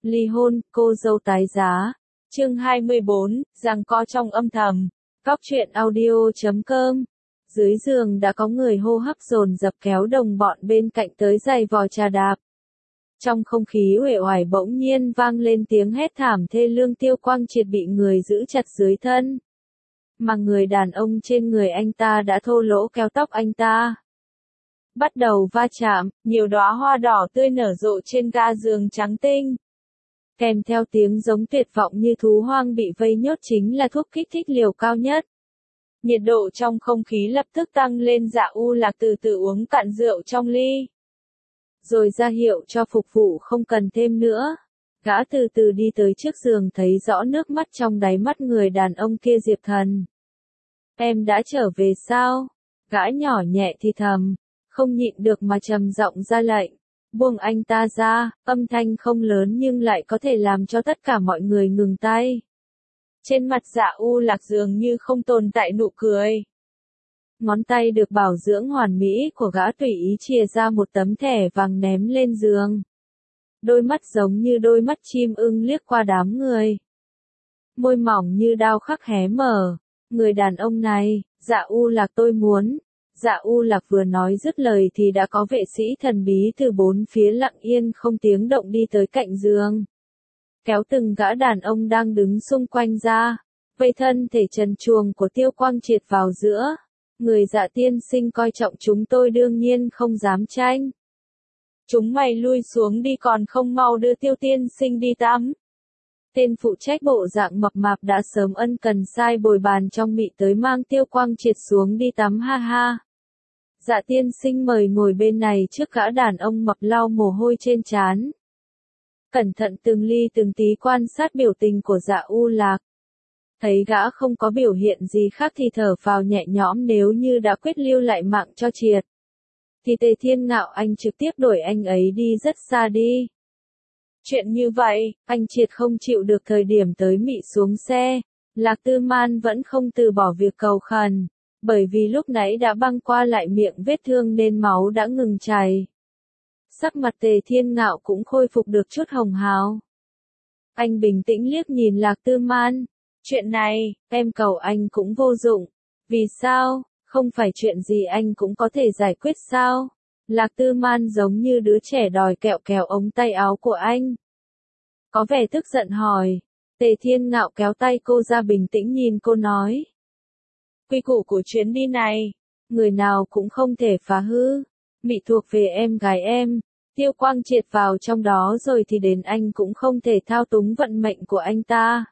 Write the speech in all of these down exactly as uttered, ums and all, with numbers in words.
Ly hôn, cô dâu tái giá. Chương hai mươi bốn, giằng co trong âm thầm. Góc truyện audio chấm com. Dưới giường đã có người hô hấp dồn dập kéo đồng bọn bên cạnh tới giày vò trà đạp. Trong không khí uể oải bỗng nhiên vang lên tiếng hét thảm thê lương. Tiêu Quang Triệt bị người giữ chặt dưới thân. Mà người đàn ông trên người anh ta đã thô lỗ kéo tóc anh ta. Bắt đầu va chạm, nhiều đóa hoa đỏ tươi nở rộ trên ga giường trắng tinh. Kèm theo tiếng giống tuyệt vọng như thú hoang bị vây nhốt chính là thuốc kích thích liều cao nhất. Nhiệt độ trong không khí lập tức tăng lên. Dạ U Lạc từ từ uống cạn rượu trong ly. Rồi ra hiệu cho phục vụ không cần thêm nữa. Gã từ từ đi tới trước giường thấy rõ nước mắt trong đáy mắt người đàn ông kia. Diệp Thần. Em đã trở về sao? Gã nhỏ nhẹ thì thầm. Không nhịn được mà trầm giọng ra lệnh. Buông anh ta ra, âm thanh không lớn nhưng lại có thể làm cho tất cả mọi người ngừng tay. Trên mặt Dạ U Lạc dường như không tồn tại nụ cười. Ngón tay được bảo dưỡng hoàn mỹ của gã tùy ý chìa ra một tấm thẻ vàng ném lên giường. Đôi mắt giống như đôi mắt chim ưng liếc qua đám người. Môi mỏng như đao khắc hé mở. Người đàn ông này, Dạ U Lạc tôi muốn. Dạ U Lạc vừa nói dứt lời thì đã có vệ sĩ thần bí từ bốn phía lặng yên không tiếng động đi tới cạnh giường. Kéo từng gã đàn ông đang đứng xung quanh ra. Vây thân thể trần truồng của Tiêu Quang Triệt vào giữa. Người Dạ tiên sinh coi trọng chúng tôi đương nhiên không dám tranh. Chúng mày lui xuống đi còn không mau đưa Tiêu tiên sinh đi tắm. Tên phụ trách bộ dạng mập mạp đã sớm ân cần sai bồi bàn trong mị tới mang Tiêu Quang Triệt xuống đi tắm ha ha. Dạ tiên sinh mời ngồi bên này trước. Gã đàn ông mập lau mồ hôi trên trán. Cẩn thận từng ly từng tí quan sát biểu tình của Dạ U Lạc. Thấy gã không có biểu hiện gì khác thì thở phào nhẹ nhõm. Nếu như đã quyết lưu lại mạng cho Triệt thì Tề Thiên Ngạo anh trực tiếp đuổi anh ấy đi rất xa đi. Chuyện như vậy, anh Triệt không chịu được. Thời điểm tới mị xuống xe, Lạc Tư Man vẫn không từ bỏ việc cầu khẩn. Bởi vì lúc nãy đã băng qua lại miệng vết thương nên máu đã ngừng chảy. Sắc mặt Tề Thiên Ngạo cũng khôi phục được chút hồng hào. Anh bình tĩnh liếc nhìn Lạc Tư Man. Chuyện này, em cầu anh cũng vô dụng. Vì sao, không phải chuyện gì anh cũng có thể giải quyết sao? Lạc Tư Man giống như đứa trẻ đòi kẹo kéo ống tay áo của anh. Có vẻ tức giận hỏi. Tề Thiên Ngạo kéo tay cô ra bình tĩnh nhìn cô nói. Quy củ của chuyến đi này, người nào cũng không thể phá hư. Mị thuộc về em gái em. Tiêu Quang Triệt vào trong đó rồi thì đến anh cũng không thể thao túng vận mệnh của anh ta.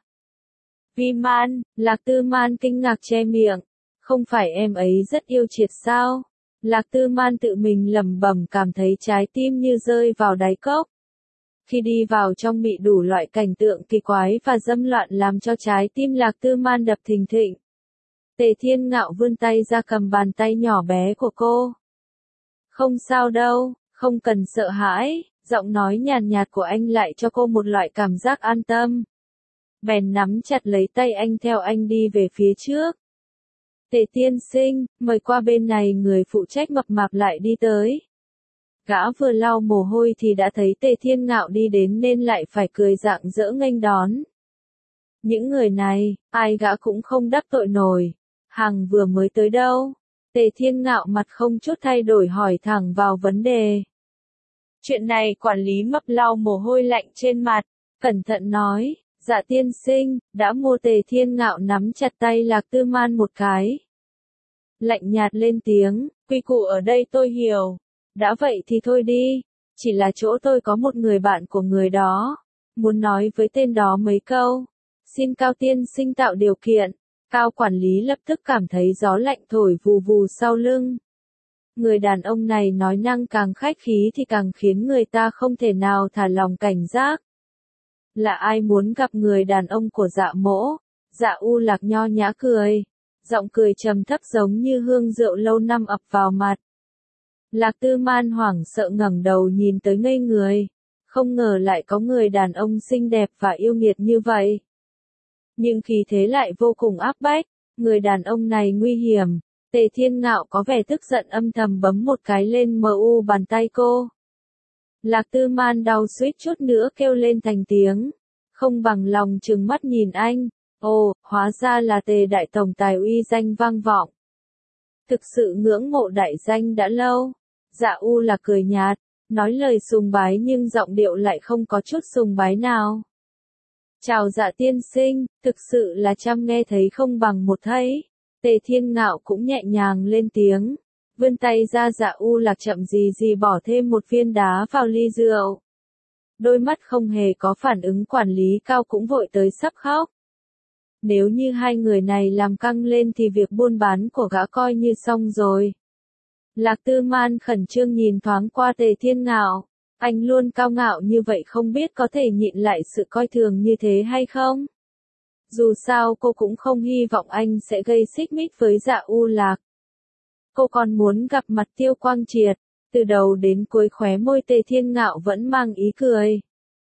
Vi Man, Lạc Tư Man kinh ngạc che miệng. Không phải em ấy rất yêu Triệt sao? Lạc Tư Man tự mình lẩm bẩm cảm thấy trái tim như rơi vào đáy cốc. Khi đi vào trong mị đủ loại cảnh tượng kỳ quái và dâm loạn làm cho trái tim Lạc Tư Man đập thình thịch. Tề Thiên Ngạo vươn tay ra cầm bàn tay nhỏ bé của cô. Không sao đâu, không cần sợ hãi. Giọng nói nhàn nhạt của anh lại cho cô một loại cảm giác an tâm. Bèn nắm chặt lấy tay anh theo anh đi về phía trước. Tề tiên sinh, mời qua bên này. Người phụ trách mập mạp lại đi tới. Gã vừa lau mồ hôi thì đã thấy Tề Thiên Ngạo đi đến nên lại phải cười rạng rỡ nghênh đón. Những người này, ai gã cũng không đắc tội nổi. Hằng vừa mới tới đâu? Tề Thiên Ngạo mặt không chút thay đổi hỏi thẳng vào vấn đề. Chuyện này quản lý mập lau mồ hôi lạnh trên mặt, cẩn thận nói. Dạ tiên sinh, đã mua. Tề Thiên Ngạo nắm chặt tay Lạc Tư Man một cái. Lạnh nhạt lên tiếng, quy củ ở đây tôi hiểu. Đã vậy thì thôi đi. Chỉ là chỗ tôi có một người bạn của người đó. Muốn nói với tên đó mấy câu. Xin Cao tiên sinh tạo điều kiện. Cao quản lý lập tức cảm thấy gió lạnh thổi vù vù sau lưng. Người đàn ông này nói năng càng khách khí thì càng khiến người ta không thể nào thả lòng cảnh giác. Là ai muốn gặp người đàn ông của Dạ Mỗ? Dạ U Lạc nho nhã cười. Giọng cười trầm thấp giống như hương rượu lâu năm ập vào mặt. Lạc Tư Man hoảng sợ ngẩng đầu nhìn tới ngây người. Không ngờ lại có người đàn ông xinh đẹp và yêu nghiệt như vậy. Nhưng khí thế lại vô cùng áp bách. Người đàn ông này nguy hiểm. Tề Thiên Ngạo có vẻ tức giận âm thầm bấm một cái lên mu bàn tay cô. Lạc Tư Man đau suýt chút nữa kêu lên thành tiếng, không bằng lòng trừng mắt nhìn anh, ồ, hóa ra là Tề đại tổng tài uy danh vang vọng. Thực sự ngưỡng mộ đại danh đã lâu. Dạ U Lạc cười nhạt, nói lời sùng bái nhưng giọng điệu lại không có chút sùng bái nào. Chào Dạ tiên sinh, thực sự là trăm nghe thấy không bằng một thấy. Tề Thiên Ngạo cũng nhẹ nhàng lên tiếng, vươn tay ra. Dạ U Lạc chậm gì gì bỏ thêm một viên đá vào ly rượu. Đôi mắt không hề có phản ứng. Quản lý Cao cũng vội tới sắp khóc. Nếu như hai người này làm căng lên thì việc buôn bán của gã coi như xong rồi. Lạc Tư Man khẩn trương nhìn thoáng qua Tề Thiên Ngạo, anh luôn cao ngạo như vậy không biết có thể nhịn lại sự coi thường như thế hay không? Dù sao cô cũng không hy vọng anh sẽ gây xích mích với Dạ U Lạc. Cô còn muốn gặp mặt Tiêu Quang Triệt, từ đầu đến cuối khóe môi Tề Thiên Ngạo vẫn mang ý cười.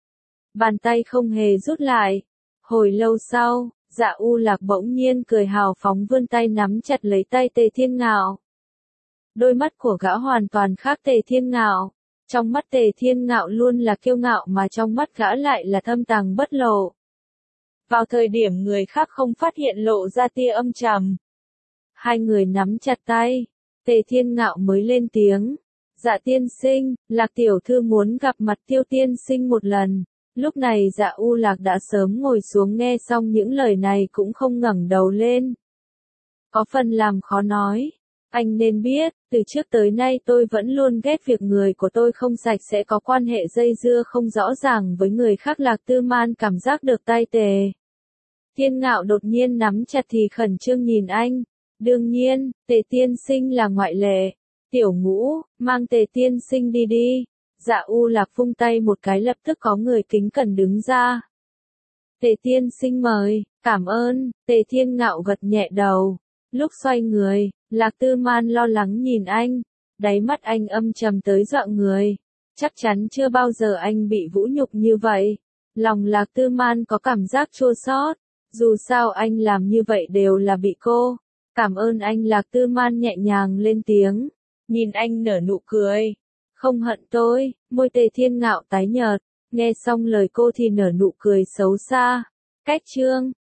Bàn tay không hề rút lại. Hồi lâu sau, Dạ U Lạc bỗng nhiên cười hào phóng vươn tay nắm chặt lấy tay Tề Thiên Ngạo. Đôi mắt của gã hoàn toàn khác Tề Thiên Ngạo. Trong mắt Tề Thiên Ngạo luôn là kiêu ngạo mà trong mắt gã lại là thâm tàng bất lộ. Vào thời điểm người khác không phát hiện lộ ra tia âm trầm. Hai người nắm chặt tay, Tề Thiên Ngạo mới lên tiếng. Dạ tiên sinh, Lạc tiểu thư muốn gặp mặt Tiêu tiên sinh một lần. Lúc này Dạ U Lạc đã sớm ngồi xuống nghe xong những lời này cũng không ngẩng đầu lên. Có phần làm khó nói. Anh nên biết, từ trước tới nay tôi vẫn luôn ghét việc người của tôi không sạch sẽ có quan hệ dây dưa không rõ ràng với người khác. Lạc Tư Man cảm giác được tay Tề Thiên Ngạo đột nhiên nắm chặt thì khẩn trương nhìn anh. Đương nhiên, Tề tiên sinh là ngoại lệ. Tiểu Ngũ, mang Tề tiên sinh đi đi. Dạ U Lạc vung tay một cái lập tức có người kính cẩn đứng ra. Tề tiên sinh mời, cảm ơn. Tề Thiên Ngạo gật nhẹ đầu. Lúc xoay người, Lạc Tư Man lo lắng nhìn anh, đáy mắt anh âm trầm tới dọa người. Chắc chắn chưa bao giờ anh bị vũ nhục như vậy. Lòng Lạc Tư Man có cảm giác chua xót. Dù sao anh làm như vậy đều là bị cô. Cảm ơn anh. Lạc Tư Man nhẹ nhàng lên tiếng, nhìn anh nở nụ cười. Không hận tôi. Môi Tề Thiên Ngạo tái nhợt, nghe xong lời cô thì nở nụ cười xấu xa. Cách chương